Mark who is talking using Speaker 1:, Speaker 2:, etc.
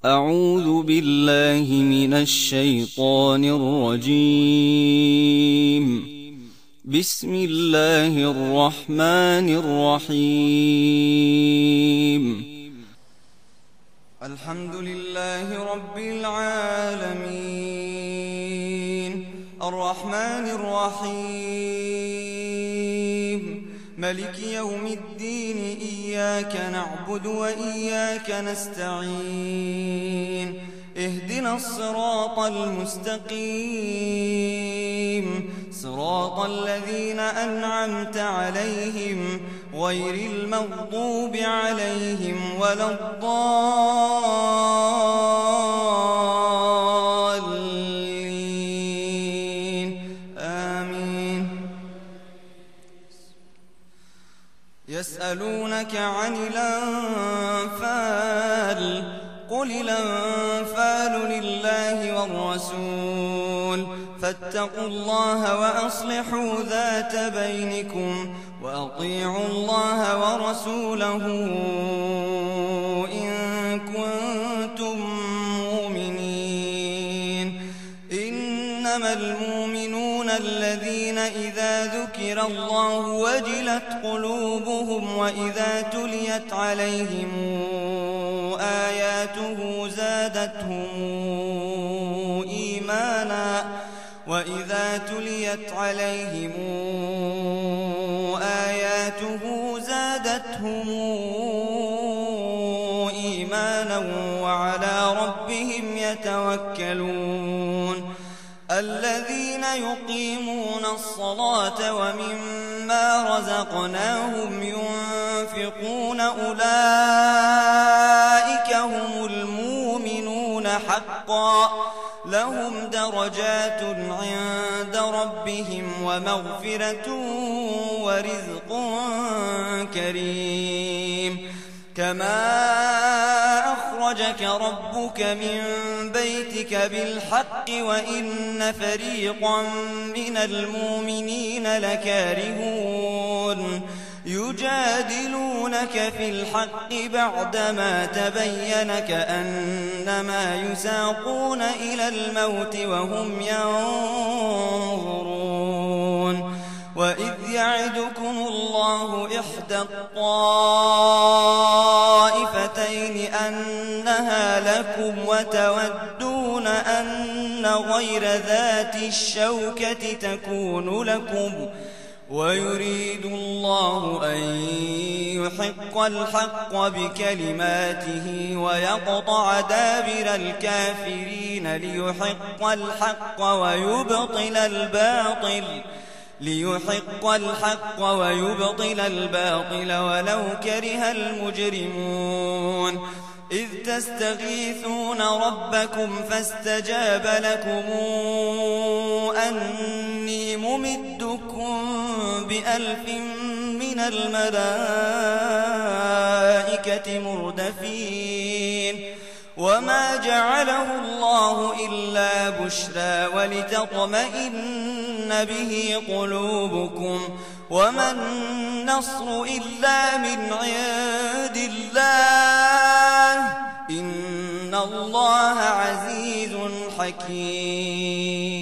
Speaker 1: أعوذ بالله من الشيطان الرجيم. بسم الله الرحمن الرحيم. الحمد لله رب العالمين، الرحمن الرحيم، ملك يوم الدين. إياك نعبد وإياك نستعين. اهدنا الصراط المستقيم، صراط الذين أنعمت عليهم غير المغضوب عليهم ولا الضالين. آمين. يسألونك عن الأنفال، قل الأنفال لله والرسول، فاتقوا الله وأصلحوا ذات بينكم، وأطيعوا الله ورسوله إن كنتم مؤمنين. إنما المؤمنون الذين إذا ذكر الله وجلت قلوبهم، وإذا تليت عليهم آياته زادتهم إيمانا، وإذا تليت عليهم آياته زادتهم إيمانا وعلى ربهم يتوكلون. الذين يقيمون الصلاة ومما رزقناهم ينفقون، أولئك هم المؤمنون حقا، لهم درجات عند ربهم ومغفرة ورزق كريم. كما أخرجك ربك من بيتك بالحق وإن فريقا من المؤمنين لكارهون. يجادلونك في الحق بعدما تبين كأنما يساقون إلى الموت وهم ينظرون. وإذ يعدكم الله إحدى الطائفتين أنها لكم، وتودون أن غير ذات الشوكة تكون لكم، ويريد الله أن يحق الحق بكلماته ويقطع دابر الكافرين، ليحق الحق ويبطل الباطل ولو كره المجرمون. إذ تستغيثون ربكم فاستجاب لكم أني ممدكم ب1000 من الملائكة مردفين. وما جعله الله إلا بشرى ولتطمئن به قلوبكم، وما النصر إلا من عند الله، إن الله عزيز حكيم.